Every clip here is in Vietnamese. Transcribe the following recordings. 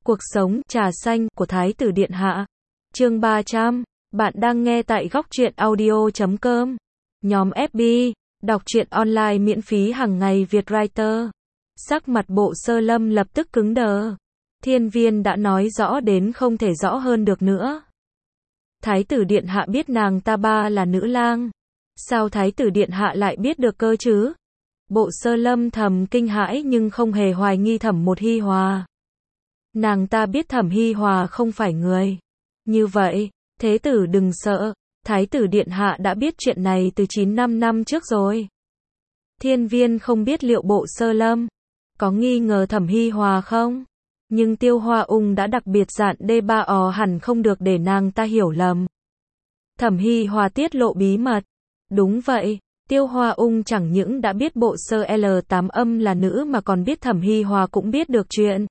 Cuộc sống trà xanh của Thái tử Điện Hạ. Chương 300. Bạn đang nghe tại góc truyện audio.com. Nhóm FB. Đọc truyện online miễn phí hàng ngày Việt Writer. Sắc mặt Bộ Sơ Lâm lập tức cứng đờ. Thiên Viên đã nói rõ đến không thể rõ hơn được nữa. Thái tử Điện Hạ biết nàng ta ba là nữ lang. Sao Thái tử Điện Hạ lại biết được cơ chứ? Bộ Sơ Lâm thầm kinh hãi nhưng không hề hoài nghi Thẩm Một Hi Hòa. Nàng ta biết Thẩm Hi Hòa không phải người như vậy. Thế tử đừng sợ, Thái tử Điện Hạ đã biết chuyện này từ 9-5 năm trước rồi. Thiên Viên không biết liệu Bộ Sơ Lâm có nghi ngờ Thẩm Hi Hòa không? Nhưng Tiêu Hoa Ung đã đặc biệt dặn D3O hẳn không được để nàng ta hiểu lầm. Thẩm Hi Hòa tiết lộ bí mật. Đúng vậy, Tiêu Hoa Ung chẳng những đã biết Bộ Sơ L8 âm là nữ mà còn biết Thẩm Hi Hòa cũng biết được chuyện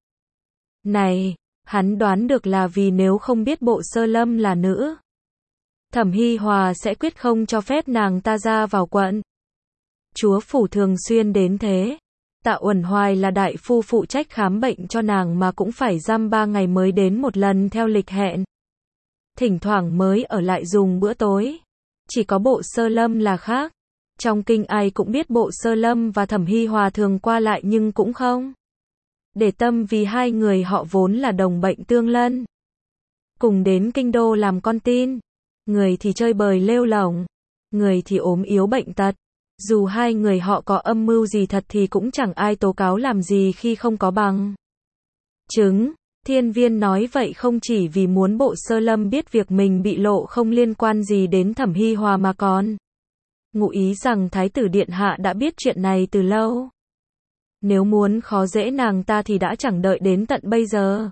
này. Hắn đoán được là vì nếu không biết Bộ Sơ Lâm là nữ, Thẩm Hi Hòa sẽ quyết không cho phép nàng ta ra vào quận. Chúa phủ thường xuyên đến thế. Tạ Uẩn Hoài là đại phu phụ trách khám bệnh cho nàng mà cũng phải dăm 3 ngày mới đến một lần theo lịch hẹn. Thỉnh thoảng mới ở lại dùng bữa tối. Chỉ có Bộ Sơ Lâm là khác. Trong kinh ai cũng biết Bộ Sơ Lâm và Thẩm Hi Hòa thường qua lại nhưng cũng không để tâm vì hai người họ vốn là đồng bệnh tương lân. Cùng đến kinh đô làm con tin. Người thì chơi bời lêu lổng. Người thì ốm yếu bệnh tật. Dù hai người họ có âm mưu gì thật thì cũng chẳng ai tố cáo làm gì khi không có bằng chứng. Thiên Viên nói vậy không chỉ vì muốn Bộ Sơ Lâm biết việc mình bị lộ không liên quan gì đến Thẩm Hi Hòa mà còn ngụ ý rằng Thái tử Điện Hạ đã biết chuyện này từ lâu. Nếu muốn khó dễ nàng ta thì đã chẳng đợi đến tận bây giờ.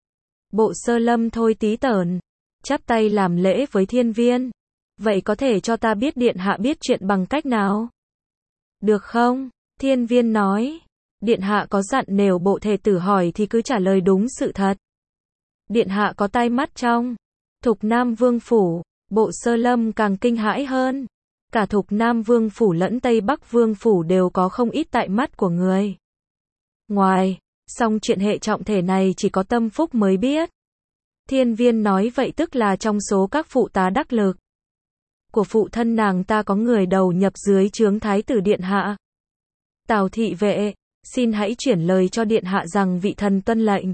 Bộ Sơ Lâm thôi tí tởn, chắp tay làm lễ với Thiên Viên. Vậy có thể cho ta biết Điện Hạ biết chuyện bằng cách nào? Được không? Thiên Viên nói. Điện Hạ có dặn nếu bộ thể tử hỏi thì cứ trả lời đúng sự thật. Điện Hạ có tai mắt trong Thục Nam Vương Phủ. Bộ Sơ Lâm càng kinh hãi hơn. Cả Thục Nam Vương Phủ lẫn Tây Bắc Vương Phủ đều có không ít tại mắt của người ngoài. Song chuyện hệ trọng thể này chỉ có Tâm Phúc mới biết. Thiên Viên nói vậy tức là trong số các phụ tá đắc lực của phụ thân nàng ta có người đầu nhập dưới trướng Thái tử Điện Hạ. Tào thị vệ, xin hãy chuyển lời cho Điện Hạ rằng vị thần tuân lệnh.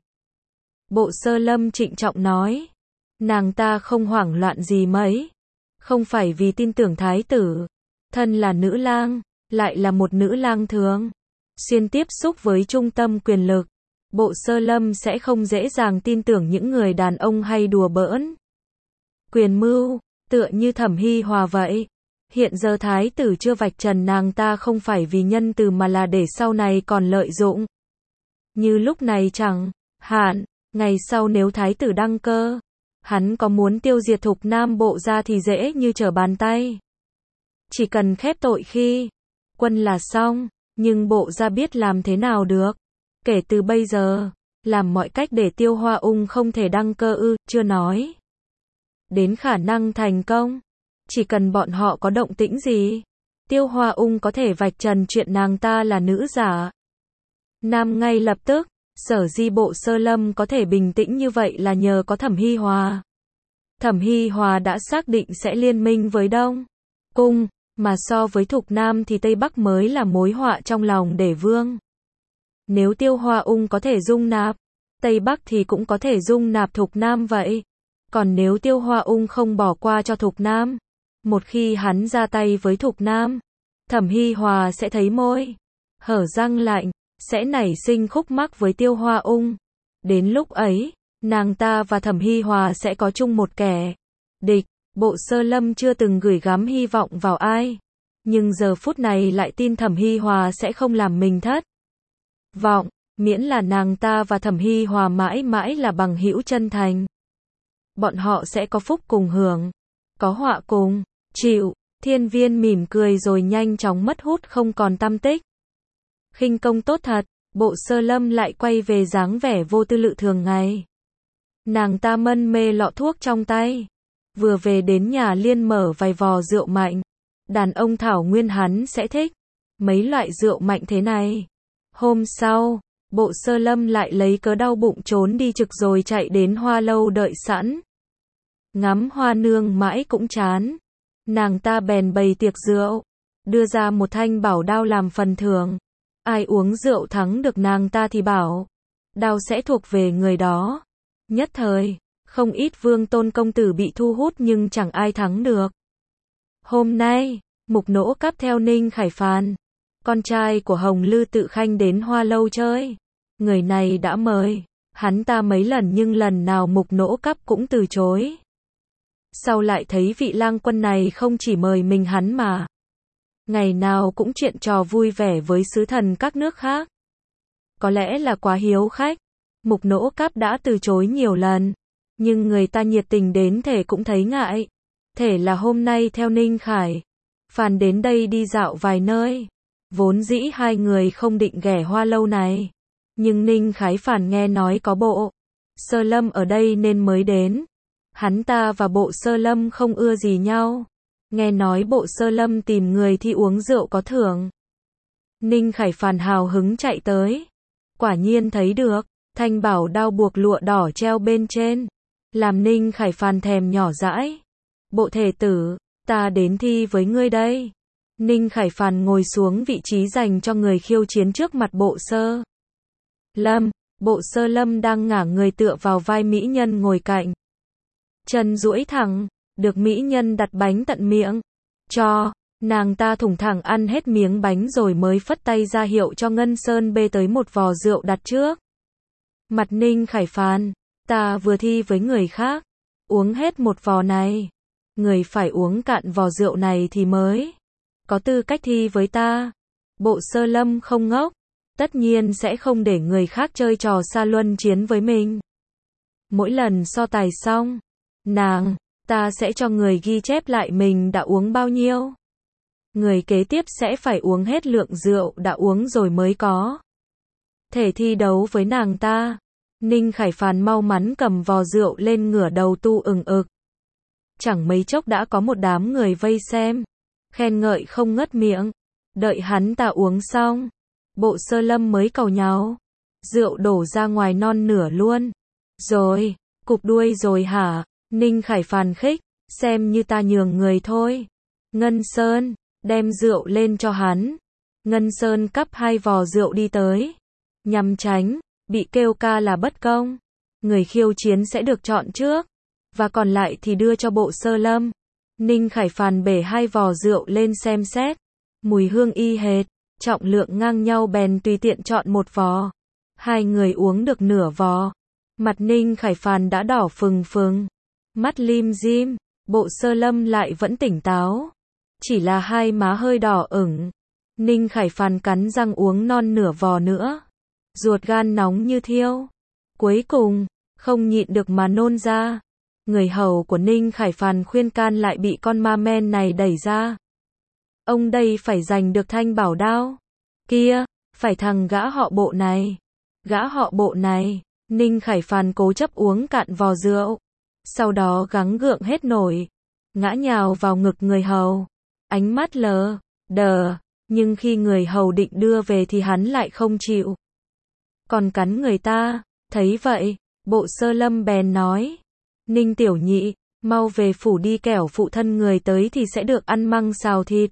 Bộ Sơ Lâm trịnh trọng nói. Nàng ta không hoảng loạn gì mấy. Không phải vì tin tưởng Thái tử. Thân là nữ lang, lại là một nữ lang thường xuyên tiếp xúc với trung tâm quyền lực. Bộ Sơ Lâm sẽ không dễ dàng tin tưởng những người đàn ông hay đùa bỡn quyền mưu, tựa như Thẩm Hi Hòa vậy. Hiện giờ Thái tử chưa vạch trần nàng ta không phải vì nhân từ mà là để sau này còn lợi dụng. Như lúc này chẳng hạn, ngày sau nếu Thái tử đăng cơ, hắn có muốn tiêu diệt Thục Nam Bộ ra thì dễ như trở bàn tay. Chỉ cần khép tội khi quân là xong, nhưng Bộ ra biết làm thế nào được. Kể từ bây giờ, làm mọi cách để Tiêu Hoa Ung không thể đăng cơ chưa nói đến khả năng thành công. Chỉ cần bọn họ có động tĩnh gì, Tiêu Hoa Ung có thể vạch trần chuyện nàng ta là nữ giả nam ngay lập tức. Sở dĩ Bộ Sơ Lâm có thể bình tĩnh như vậy là nhờ có Thẩm Hi Hòa. Thẩm Hi Hòa đã xác định sẽ liên minh với Đông Cung, mà so với Thục Nam thì Tây Bắc mới là mối họa trong lòng để vương. Nếu Tiêu Hoa Ung có thể dung nạp Tây Bắc thì cũng có thể dung nạp Thục Nam vậy. Còn nếu Tiêu Hoa Ung không bỏ qua cho Thục Nam, một khi hắn ra tay với Thục Nam, Thẩm Hi Hòa sẽ thấy môi hở răng lạnh, sẽ nảy sinh khúc mắc với Tiêu Hoa Ung. Đến lúc ấy, nàng ta và Thẩm Hi Hòa sẽ có chung một kẻ địch. Bộ Sơ Lâm chưa từng gửi gắm hy vọng vào ai, nhưng giờ phút này lại tin Thẩm Hi Hòa sẽ không làm mình thất vọng, miễn là nàng ta và Thẩm Hi Hòa mãi mãi là bằng hữu chân thành. Bọn họ sẽ có phúc cùng hưởng, có họa cùng chịu. Thiên Viên mỉm cười rồi nhanh chóng mất hút không còn tăm tích. Khinh công tốt thật. Bộ Sơ Lâm lại quay về dáng vẻ vô tư lự thường ngày. Nàng ta mân mê lọ thuốc trong tay. Vừa về đến nhà liền mở vài vò rượu mạnh. Đàn ông Thảo Nguyên hắn sẽ thích mấy loại rượu mạnh thế này. Hôm sau, Bộ Sơ Lâm lại lấy cớ đau bụng trốn đi trực rồi chạy đến hoa lâu đợi sẵn. Ngắm hoa nương mãi cũng chán. Nàng ta bèn bày tiệc rượu, đưa ra một thanh bảo đao làm phần thưởng. Ai uống rượu thắng được nàng ta thì bảo đao sẽ thuộc về người đó. Nhất thời, không ít vương tôn công tử bị thu hút nhưng chẳng ai thắng được. Hôm nay, Mục Nỗ Cáp theo Ninh Khải Phàn, con trai của Hồng Lư Tự Khanh đến hoa lâu chơi. Người này đã mời hắn ta mấy lần nhưng lần nào Mục Nỗ Cáp cũng từ chối. Sau lại thấy vị lang quân này không chỉ mời mình hắn mà ngày nào cũng chuyện trò vui vẻ với sứ thần các nước khác. Có lẽ là quá hiếu khách, Mục Nỗ Cáp đã từ chối nhiều lần, nhưng người ta nhiệt tình đến thể cũng thấy ngại. Thể là hôm nay theo Ninh Khải Phàn đến đây đi dạo vài nơi. Vốn dĩ hai người không định ghé hoa lâu này, nhưng Ninh Khải Phàn nghe nói có bộ Sơ Lâm ở đây nên mới đến. Hắn ta và bộ Sơ Lâm không ưa gì nhau. Nghe nói bộ Sơ Lâm tìm người thi uống rượu có thưởng. Ninh Khải Phàn hào hứng chạy tới. Quả nhiên thấy được thanh bảo đao buộc lụa đỏ treo bên trên, làm Ninh Khải Phàn thèm nhỏ dãi. Bộ thể tử, ta đến thi với ngươi đây. Ninh Khải Phàn ngồi xuống vị trí dành cho người khiêu chiến trước mặt bộ Sơ Lâm. Bộ Sơ Lâm đang ngả người tựa vào vai mỹ nhân ngồi cạnh. Chân duỗi thẳng, được mỹ nhân đặt bánh tận miệng. Cho, nàng ta thủng thẳng ăn hết miếng bánh rồi mới phất tay ra hiệu cho Ngân Sơn bê tới một vò rượu đặt trước mặt Ninh Khải Phàn. Ta vừa thi với người khác, uống hết một vò này. Người phải uống cạn vò rượu này thì mới có tư cách thi với ta. Bộ Sơ Lâm không ngốc, tất nhiên sẽ không để người khác chơi trò xa luân chiến với mình. Mỗi lần so tài xong, ta sẽ cho người ghi chép lại mình đã uống bao nhiêu. Người kế tiếp sẽ phải uống hết lượng rượu đã uống rồi mới có thể thi đấu với nàng ta. Ninh Khải Phàn mau mắn cầm vò rượu lên ngửa đầu tu ừng ực. Chẳng mấy chốc đã có một đám người vây xem, khen ngợi không ngớt miệng. Đợi hắn ta uống xong, bộ Sơ Lâm mới cầu nhau. Rượu đổ ra ngoài non nửa luôn. Rồi, cụp đuôi rồi hả? Ninh Khải Phàn khích, xem như ta nhường người thôi. Ngân Sơn, đem rượu lên cho hắn. Ngân Sơn cắp hai vò rượu đi tới. Nhằm tránh bị kêu ca là bất công, người khiêu chiến sẽ được chọn trước, và còn lại thì đưa cho bộ Sơ Lâm. Ninh Khải Phàn bể hai vò rượu lên xem xét, mùi hương y hệt, trọng lượng ngang nhau bèn tùy tiện chọn một vò. Hai người uống được nửa vò, mặt Ninh Khải Phàn đã đỏ phừng phừng, mắt lim dim. Bộ Sơ Lâm lại vẫn tỉnh táo, chỉ là hai má hơi đỏ ửng. Ninh Khải Phàn cắn răng uống non nửa vò nữa, ruột gan nóng như thiêu. Cuối cùng, không nhịn được mà nôn ra. Người hầu của Ninh Khải Phàn khuyên can lại bị con ma men này đẩy ra. Ông đây phải giành được thanh bảo đao. Kia, phải thằng gã họ Bộ này. Gã họ Bộ này. Ninh Khải Phàn cố chấp uống cạn vò rượu, sau đó gắng gượng hết nổi, ngã nhào vào ngực người hầu. Ánh mắt lờ đờ, nhưng khi người hầu định đưa về thì hắn lại không chịu, còn cắn người ta. Thấy vậy, bộ Sơ Lâm bèn nói: Ninh tiểu nhị, mau về phủ đi, kẻo phụ thân người tới thì sẽ được ăn măng xào thịt.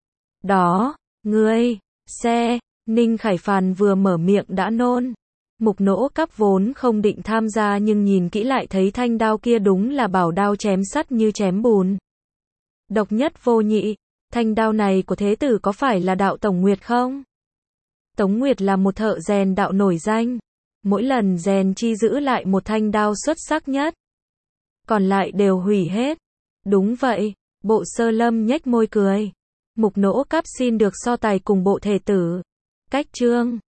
Đó, ngươi, xe. Ninh Khải Phàn vừa mở miệng đã nôn. Mục Nỗ Cáp vốn không định tham gia nhưng nhìn kỹ lại thấy thanh đao kia đúng là bảo đao chém sắt như chém bùn. Độc nhất vô nhị, thanh đao này của thế tử có phải là đạo Tổng Nguyệt không? Tống Nguyệt là một thợ rèn đạo nổi danh, mỗi lần rèn chi giữ lại một thanh đao xuất sắc nhất, còn lại đều hủy hết. Đúng vậy, bộ Sơ Lâm nhếch môi cười. Mục Nỗ Cáp xin được so tài cùng bộ thể tử. Cách chương